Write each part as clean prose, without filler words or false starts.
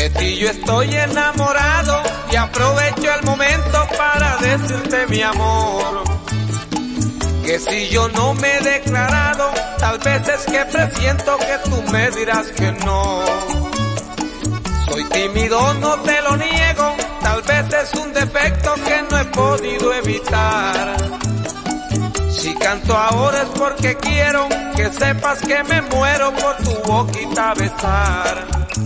De ti yo estoy enamorado y aprovecho el momento para decirte mi amor, que si yo no me he declarado, tal vez es que presiento que tú me dirás que no. Soy tímido, no te lo niego, tal vez es un defecto que no he podido evitar. Si canto ahora es porque quiero que sepas que me muero por tu boquita a besar.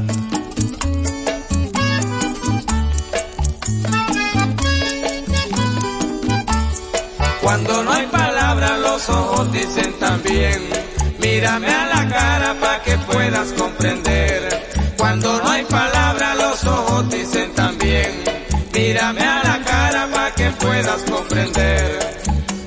Cuando no hay palabras los ojos dicen también, mírame a la cara pa' que puedas comprender. Cuando no hay palabras los ojos dicen también, mírame a la cara pa' que puedas comprender.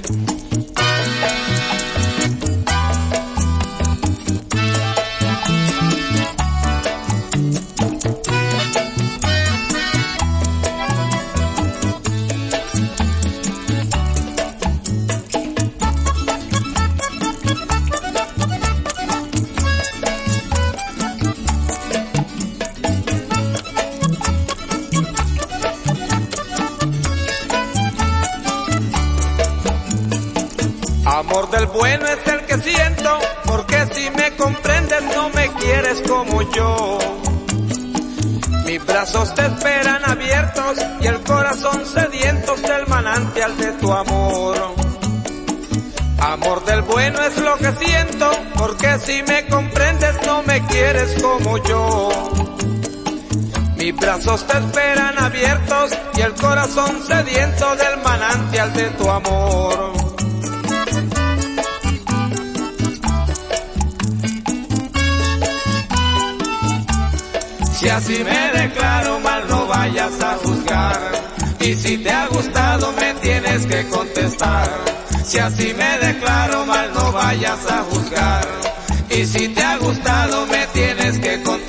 Amor del bueno es el que siento, porque si me comprendes no me quieres como yo. Mis brazos te esperan abiertos y el corazón sedientos del manantial de tu amor. Amor del bueno es lo que siento, porque si me comprendes no me quieres como yo. Mis brazos te esperan abiertos y el corazón sediento del manantial de tu amor. Si así me declaro mal no vayas a juzgar, y si te ha gustado me tienes que contestar. Si así me declaro mal no vayas a juzgar, y si te ha gustado me tienes que contestar.